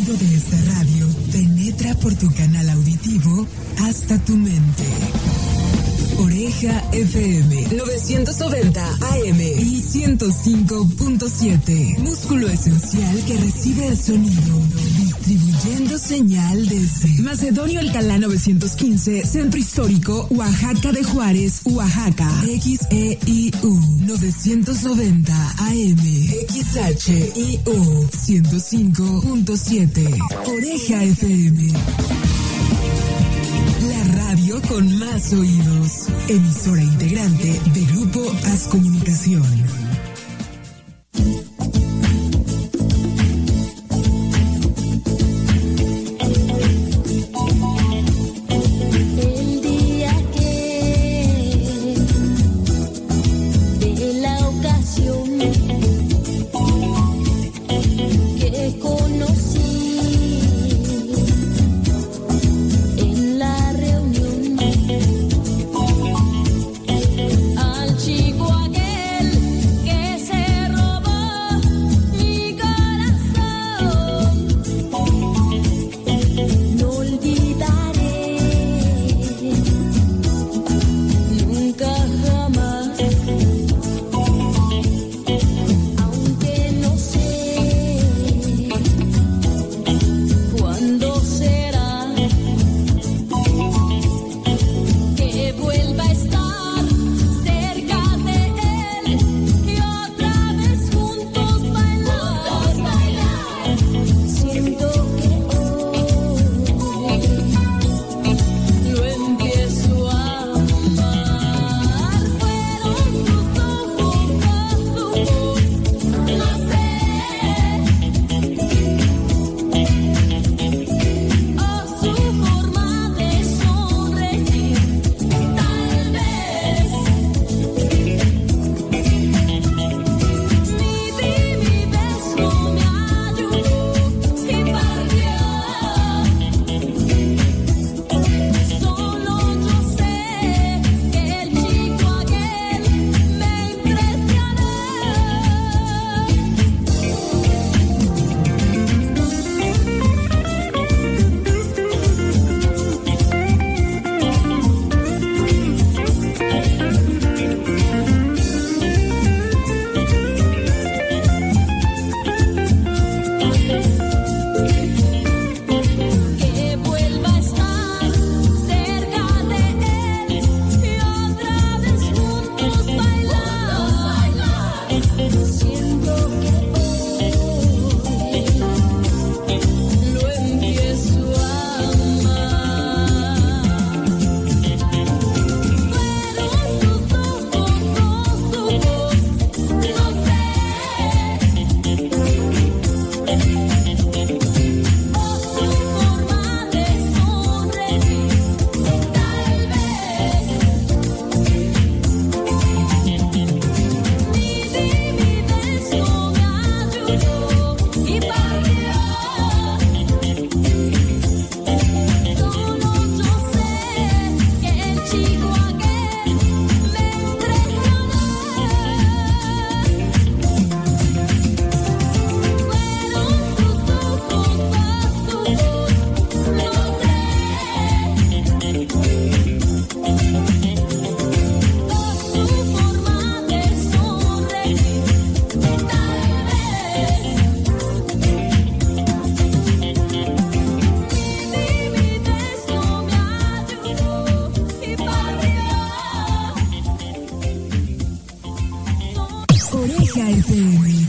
sonido de esta radio penetra por tu canal auditivo hasta tu mente. Oreja FM 990 AM y 105.7. Músculo esencial que recibe el sonido. Distribuyendo señal desde Macedonio Alcalá 915, Centro Histórico, Oaxaca de Juárez, Oaxaca. XEIU 990 AM. XHIU 105.7. Oreja FM. La radio con más oídos. Emisora integrante de Grupo Haz Comunicación. Oreja FM.